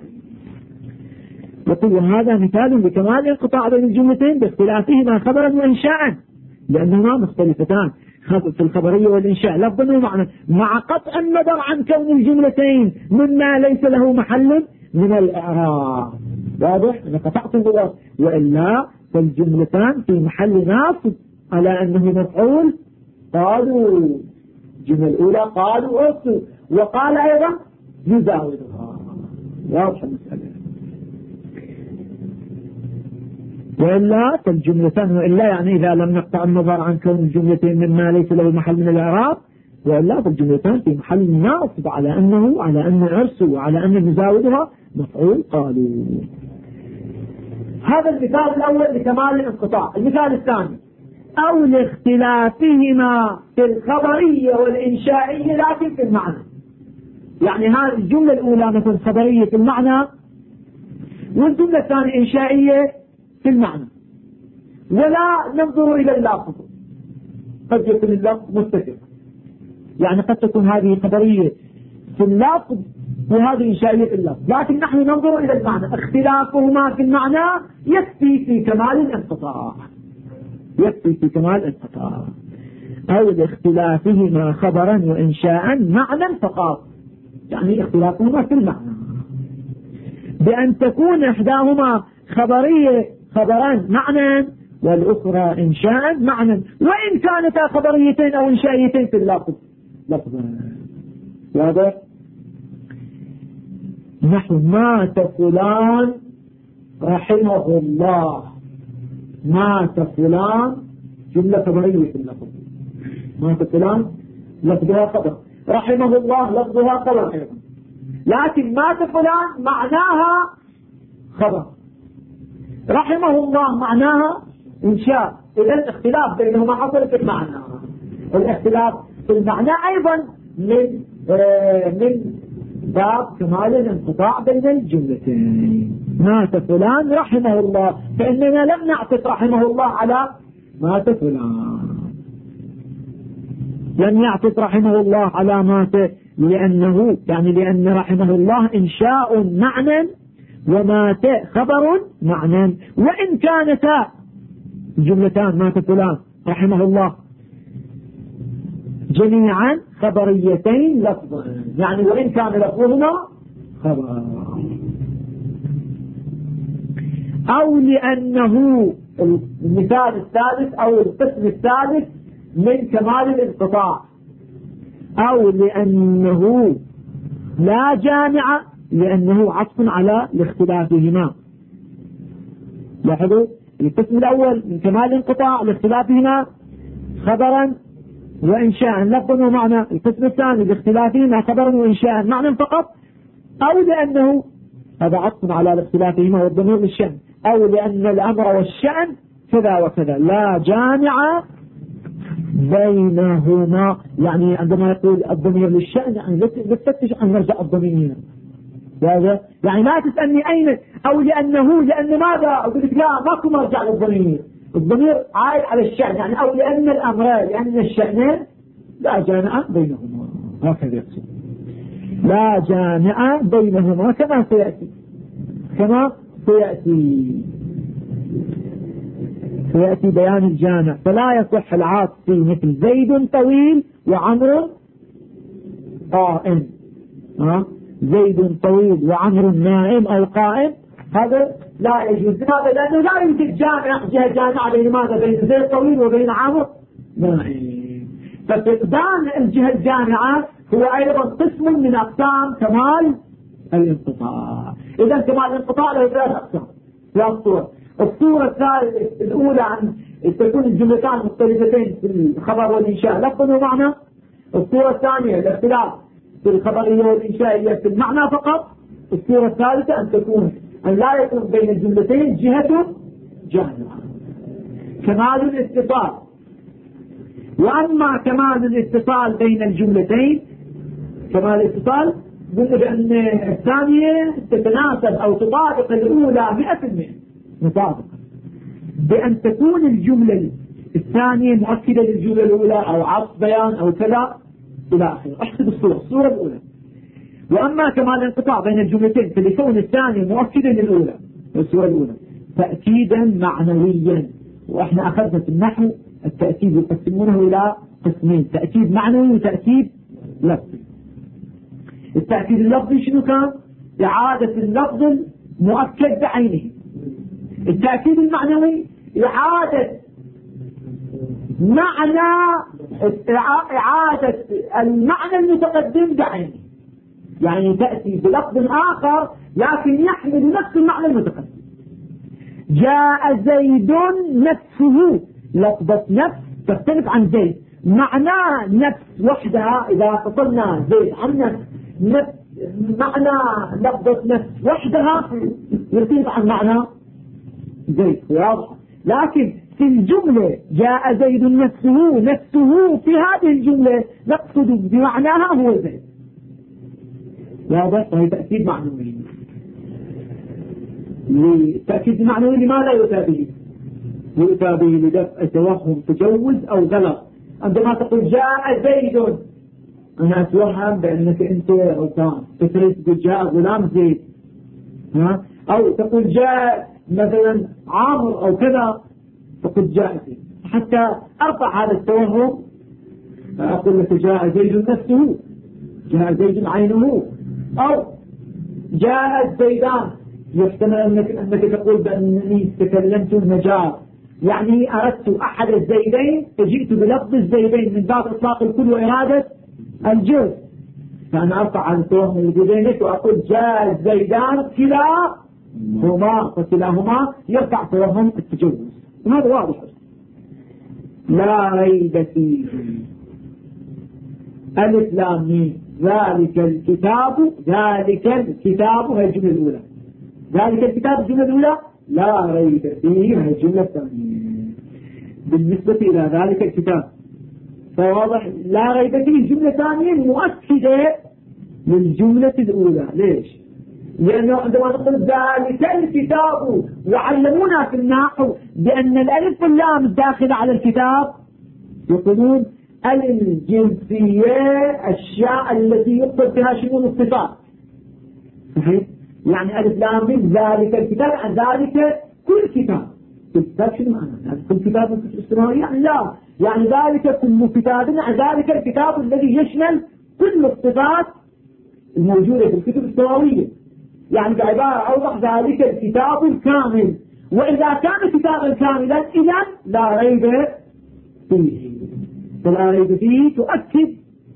يقول هذا مثال لكمال الانقطاع بين الجملتين باختلافهما خبرا وإنشاء، لأنهما مختلفتان في الخبرية والإنشاء لفظا ومعنى، مع قطع النظر عن كون الجملتين مما ليس له محل من الإعراب. واضح؟ أنا قطعت النظر، وإلا فالجملتان في محل ناصب على أنه مفعول. قالوا الجملة الأولى قالوا أرسل، وقال أيضا يزاولها. واضح المسألة. وإلا فالجملتان، وإلا يعني إذا لم نقطع النظر عن كون الجملتين مما ليس له محل من الإعراب، وإلا فالجملتان في محل ناصب على أن أرسل وعلى أن يزاولها مفعول. قالوا. هذا المثال الأول لكمال الانقطاع. المثال الثاني أو لاختلافهما في الخبرية والإنشائية لكن في المعنى. يعني هذه الجملة الأولى مثل خبرية في المعنى، والجملة الثانية إنشائية في المعنى، ولا ننظر إلى اللفظ. قد يكون اللفظ متفق، يعني قد تكون هذه خبرية في اللفظ وهذه إنشائية في اللفظ، لكن نحن ننظر إلى المعنى. اختلافهما في المعنى يكفي في كمال الانقطاع، يكفي في كمال الانقطاع. أو لاختلافهما خبرا وإنشاء معنى فقط، يعني اختلافهما في المعنى بأن تكون إحداهما خبرية خبران معنى والأخرى إنشاء معنى، وإن كانتا خبريتين أو إنشائيتين في اللفظ لفظا. واضح؟ نحو مات فلان رحمه الله. مات فلان جملة خبرية في اللفظ، مات فلان لفظها خبر، رحمه الله لفظها خبر أيضا، لكن مات فلان معناها خبر، رحمه الله معناها إنشاء. إذا الاختلاف بينهما حصل في المعنى. الاختلاف في المعنى أيضا من باب كمال الانقطاع بين الجملتين. مات فلان رحمه الله، فإننا لم نعطف رحمه الله على مات فلان. لم يعطف رحمه الله علاماته لأن رحمه الله إنشاء معنى ومات خبر معنى، وإن كانتا جملتان مات فلان رحمه الله جميعا خبريتين لفظا، يعني وإن كان لفظهما خبر. أو لأنه المثال الثالث أو القسم الثالث من كمال الانقطاع، أو لأنه لا جامع لأنه عطف على لاختلافهما. لاحظوا القسم الأول من كمال الانقطاع لاختلافهما خبرا وإنشاء لفظا ومعنى، القسم الثاني لاختلافهما خبرا وإنشاء معنى فقط، أو لأنه هذا عطف على الاختلافهما والضمير للشأن، أو لأن الأمر والشأن كذا وكذا لا جامع بينهما. يعني عندما يقول الضمير للشأن يعني لا تفتش أن نرجع الضمير هذا، يعني لا تسألني أين أو لأن ماذا أقول لك لا ماكو مرجع للضمير، الضمير عائد على الشأن، يعني أو لأن الأمر لأن الشأن لا جامع بينهما، هكذا يقصد لا جامع بينهما كما سيأتي بيان الجامع. فلا يصح العاطف مثل زيد طويل وعمر قائم، زيد طويل وعمر نائم أو قائم، هذا لا يجوز. لماذا؟ لأنه لا يوجد جهة جامعة بين ماذا؟ بين زيد طويل وبين عمر نائم. ففقدان الجهة الجامعة هو أيضا قسم من أقسام كمال الانقطاع. إذا كمال الانقطاع له ثلاث أقسام، ثلاث صور. الصورة الأولى أن تكون الجملتان مختلفتين في الخبر والإنشاء لفظا ومعنى. الصورة الثانية الاختلاف في الخبرية والإنشائية في المعنى فقط. الصورة الثالثة أن لا يكون بين الجملتين جهة جامعة. كمال الاتصال. وأما كمال الاتصال بين الجملتين، كمال الاتصال قلنا بأن الثانية تتناسب أو تطابق الأولى 100%، مطابقة بأن تكون الجملة الثانية مؤكدة للجملة الأولى أو عطف بيان أو كذا إلى آخره. احسب الصورة الأولى. وأما كمال الانقطاع بين الجملتين فليكون الثانية مؤكدا للأولى، الصورة الأولى تأكيدا معنويا. وإحنا أخذنا في النحو التأكيد يقسمونه إلى قسمين، تأكيد معنوي وتأكيد لفظي. التأكيد اللفظي شنو كان؟ إعادة اللفظ المؤكد بعينه. التأكيد المعنوي إعادة المعنى المتقدم بعينه، يعني تأتي بلفظ آخر لكن يحمل نفس المعنى المتقدم. جاء زيد نفسه، لفظة نفس تختلف عن زيد، معناه نفس وحدها. إذا فصلنا زيد عن نفس معنى لفظة نفس وحدها يختلف عن معنى زيد، واضح. لكن في الجملة جاء زيد نفسه في هذه الجملة نقصد بمعناها هو زيد، واضح. وهي تأكيد معنوي. لتأكيد معنوي لماذا يؤتى به؟ يؤتى به لدفع توهم تجوز أو غلط. عندما تقول جاء زيد أنا أتوهم بأنك أنت غلطان، تريد تقول جاء غلام زيد، أو تقول جاء مثلا عامر أو كذا، تقول جاء زيد حتى أرفع هذا التوهم. أقول لك جاء زيد نفسه، جاء زيد عينه، أو جاء الزيدان. يحتمل أنك تقول بأنني تكلمت المجال، يعني أردت أحد الزيدين فجئت بلفظ الزيدين من باب إطلاق الكل وإرادة الجزء، فأنا أرفع عن التوهم اللي بينك وأقول جاء الزيدان كلاهما، فكلاهما يرفع توهم التجوز. وهذا واضح لا ريب فيه. ألف لام ميم ذلك الكتاب هي الجملة الأولى، ذلك الكتاب الجملة الأولى لا ريب فيه هي الجملة الثانية بالنسبة إلى ذلك الكتاب. فواضح لا ريب فيه الجملة الثانية مؤكدة للجملة الأولى. ليش؟ لأنه عندما نقول ذلك الكتاب وعلمونا في النحو بأن الألف واللام الداخلة على الكتاب يقولون الجنسية أشياء التي يقصد بها شمول الصفات. صحيح؟ يعني ألف لام ميم ذلك الكتاب عن ذلك كل كتاب. الكتاب شنو معنى؟ كل كتاب من الكتب السماوية؟ يعني لا، يعني ذلك كل كتاب عن ذلك الكتاب الذي يشمل كل الصفات الموجودة في الكتب السماوية. يعني بعبارة أوضح ذلك الكتاب الكامل. وإذا كان كتابا كاملا إذا لا ريب فيه. فلا ريب فيه تؤكد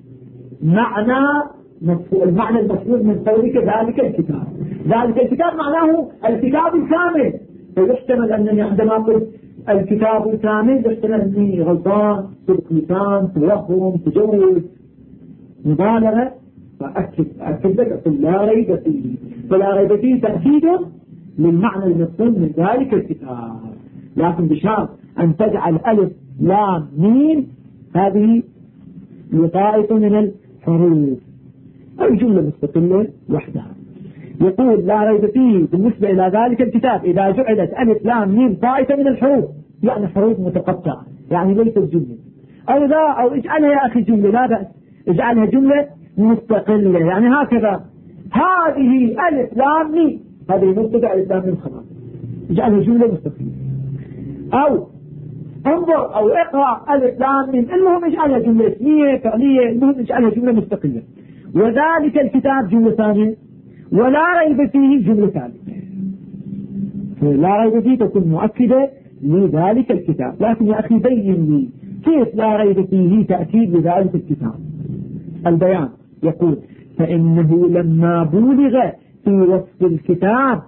المعنى المفروض من قولك ذلك الكتاب. ذلك الكتاب معناه الكتاب الكامل. فيحتمل أنني عندما قلت الكتاب الكامل يحتمل أنني غلطان، صدق لسان، توهم، تجوز، مبالغة. فأكد لك أقول لا ريب فيه. فلا ريب فيه تأكيد للمعنى المفهوم من ذلك الكتاب، لكن بشرط أن تجعل ألف لام ميم هذه لطائفة من الحروف أو جملة مستقلة وحدها. يقول لا ريب فيه بالنسبة إلى ذلك الكتاب إذا جعلت ألف لام ميم طائفة من الحروف، يعني حروف متقطعة، يعني ليست جملة. أو اجعلها يا أخي جملة، لا بأس، اجعلها جملة مستقلة. يعني هكذا هذه ألف لام ميم، هذه مبتدأ ألف لام ميم خلاص، اجعلها جملة مستقلة. أو انظر أو اقرأ ألف لام ميم، المهم اجعلها جملة اسمية فعلية، المهم اجعلها جملة مستقلة. وذلك الكتاب جملة ثانية، ولا ريب فيه جملة ثالثة. لا ريب فيه تكون مؤكدة لذلك الكتاب. لكن يا أخي بين لي كيف لا ريب فيه تأكيد لذلك الكتاب. البيان يقول فإنه لما بولغ في وصف الكتاب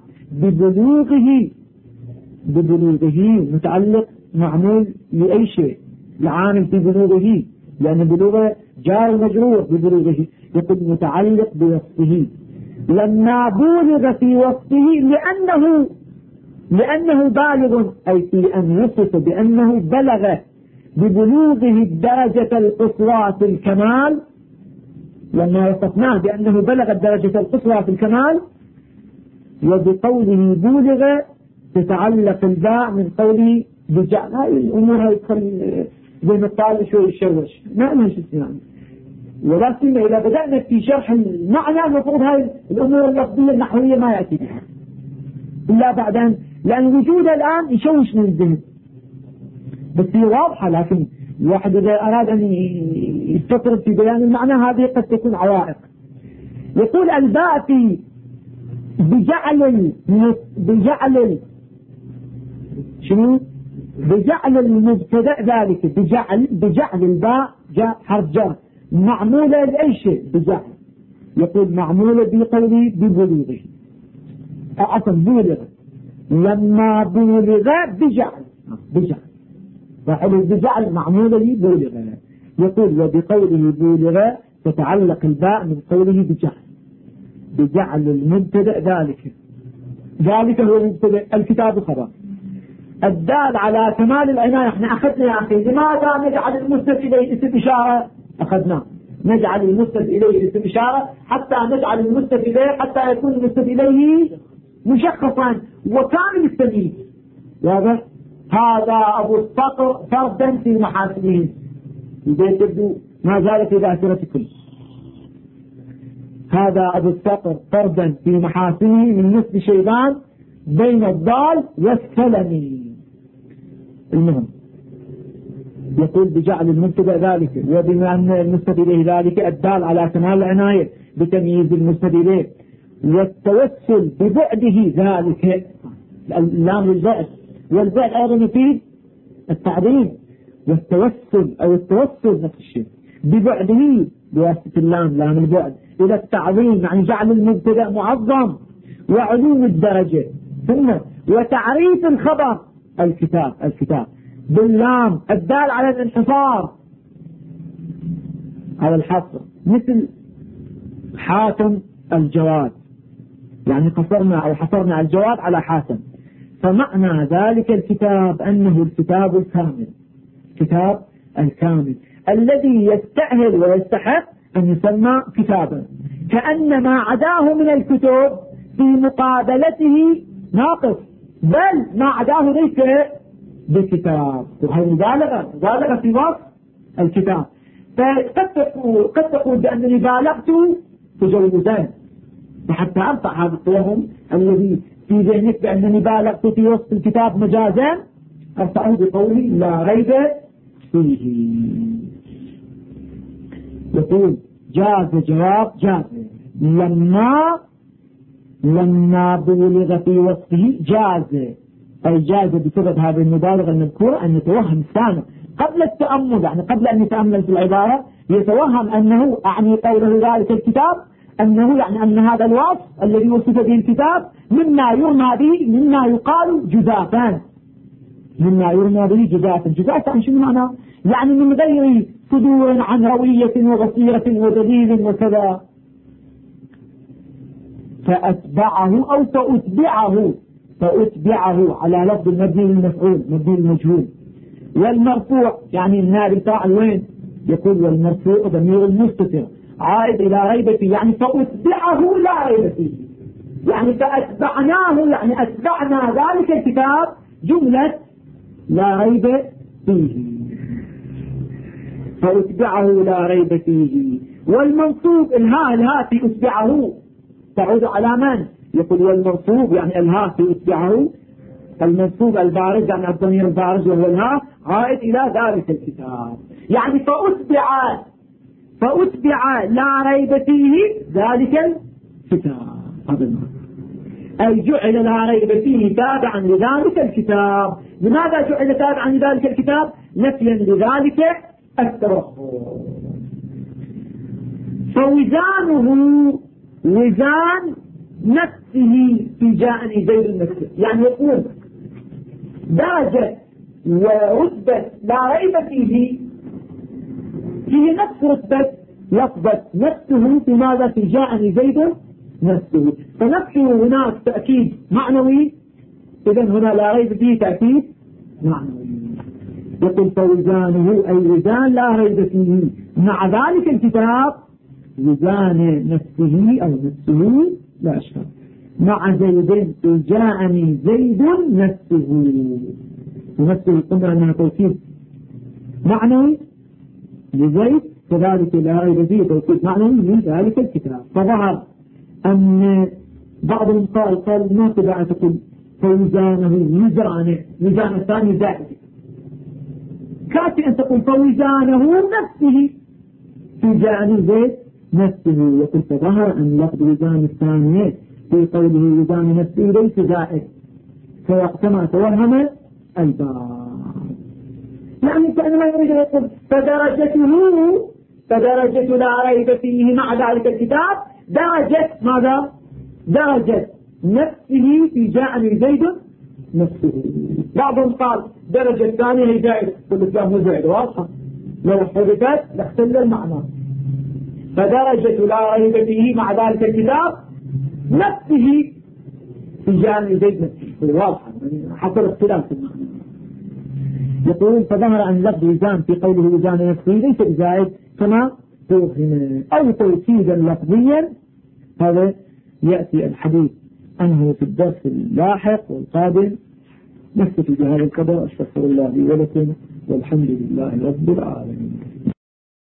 ببلوغه متعلق معمول لأي شيء، العامل في بلوغه، لأن بلوغه جار مجرور ببلوغه، يقول متعلق بوصفه. لما بولغ في وصفه لأنه بالغ، أي في أن يصف بأنه بلغ ببلوغه الدرجة القصوى في الكمال. لما وصفناه بأنه بلغ الدرجة القصوى في الكمال، وبقوله بولغ تتعلق الباء من قوله بجعل. هاي الأمور هاي تخلي زي ما قال شوي الشوش ما لها شيء يعني. ولكن إذا بدأنا في شرح المعنى المفروض هاي الأمور اللفظية النحوية ما يأتي بها إلا بعدين، لأن وجودها الآن يشوش من الذهن، بس هي واضحة. لكن الواحد إذا أراد أن يستطرد في بيان المعنى هذه قد تكون عوائق. يقول الباء في بجعل المبتدأ ذلك، بجعل الباء جاء حرف جر معمولة لأي شيء بجعل. يقول معمولة بقوله ببلوغه، أصلا بولغ، لما بولغ بجعل فحلو بجعل معمولة ببلوغ. يقول وبقوله بولغ تتعلق الباء من قوله بجعل المبتدأ ذلك هو المبتدأ، الكتاب خبر الدال على كمال العناية. احنا أخذنا يا أخي لماذا نجعل المسند إليه اسم إشارة؟ أخذنا نجعل المسند إليه اسم إشارة حتى نجعل المسند إليه حتى يكون المسند إليه مشخصا وكامل التمييز. واضح؟ هذا أبو الصقر فردا في محاسنه، البيت يبدو ما زال في ذاكرتكم. هذا أبو الصقر فردا في محاسنه من نسب شيبان بين الضال والسلمي. المهم يقول بجعل المبتدأ ذلك، وبما أن المسند إليه ذلك الدال على كمال العناية بتمييز المسند إليه، والتوسل ببعده ذلك، اللام للبعد، والبعد أيضا يفيد التعظيم، والتوسل أو التوسل نفس الشيء ببعده بواسطة اللام لام البعد إلى التعظيم، يعني جعل المبتدأ معظم وعلو الدرجة. ثم وتعريف الخبر الكتاب باللام الدال على الانحصار، على الحصر، مثل حاتم الجواد، يعني قصرنا أو حصرنا الجواد على حاتم. فمعنى ذلك الكتاب أنه الكتاب الكامل الذي يستأهل ويستحق أن يسمى كتابا، كأن ما عداه من الكتب في مقابلته ناقص، بل ما عداه ليس بكتاب. وهي مبالغة في وصف الكتاب. فقد تقول بأنني بالغت تجوزا، وحتى أرفع هذا التوهم الذي في ذهنك بأنني بالغت في وصف الكتاب مجازا أرفعه بقولي لا ريب فيه. يقول جاز جواب جاز لما بلغ في وصفه جاز، أي جاز بسبب هذه المبالغة المذكورة أن يتوهم السامع قبل التأمل، يعني قبل أن يتأمل في العبارة يتوهم أنه أعني قوله ذلك الكتاب أنه يعني أن هذا الوصف الذي وصف به الكتاب مما يرمى به مما يقال جزافا، مما يرمى به جزافا شنو معنى؟ يعني من غير صدور عن روية وبصيرة ودليل وكذا. فأتبعه أو فأتبعه على لفظ المبني للمفعول مبني للمجهول. والمرفوع يعني النائب الفاعل وين؟ يقول والمرفوع ضمير المستتر عائد إلى ريب فيه، يعني فأتبعه لا ريب فيه، يعني فأتبعناه يعني أتبعنا ذلك الكتاب جملة لا ريب فيه، فأتبعه لا ريب فيه. والمنصوب الهاء في أتبعه تعود على من؟ يقول والمنصوب يعني الهاء في أتبعه، المنصوب البارز يعني الضمير البارز وهو الهاء عائد إلى ذلك الكتاب، يعني فأتبع لا ريب فيه ذلك الكتاب. هذا المعنى، أي جعل لا ريب فيه تابعا لذلك الكتاب. لماذا جعل تابعا لذلك الكتاب؟ نفيا لذلك التوهم. فوزانه وزان نفسه في جاءني زيد النفس، يعني يقول درجة ورتبة لا ريب فيه نفس رتبة لفظة نفسه في ماذا؟ في جاءني زيد نفسه، فنفسه هناك تأكيد معنوي، إذن هنا لا ريب فيه تأكيد معنوي. يقول فوزانه أي وزان لا ريب فيه مع ذلك الكتاب وزان نفسه أو نفسه لا أشهر مع زيد جاءني زيد نفسه، ونفسه قلنا أنها توكيد معنوي لزيد، كذلك لا ريب فيه توكيد معنوي من ذلك الكتاب. فظهر أن بعضهم قال ما تبع تقول فوزانه ميزان الثاني زائد، كافي أن تقول فوزانه نفسه في جاءني زيد نفسه. يقول فظهر أن لفظ وزان الثانية في قوله وزان نفسه ليس زائد كما توهم البعض، يعني كأنما يريد يقول فدرجة لا ريب فيه مع ذلك الكتاب درجة ماذا؟ درجة نفسه في جاءني زيد نفسه. بعضهم قال درجة الثانية هي زائد، كل الكلام هو زائد واضحة، لو حدثت لاختل المعنى. فدرجة لا ريب فيه مع ذلك الكتاب نفسه في جاءني زيد نفسه واضحة، حصل اختلاف في المعنى. يقول فظهر أن لفظ وزان في قوله وزان نفسه ليس بزائد كما توهم أو توكيدا لفظيا، هذا يأتي الحديث عنه في الدرس اللاحق والقادم. نكتفي بهذا القدر، أستغفر الله لي ولكم والحمد لله رب العالمين.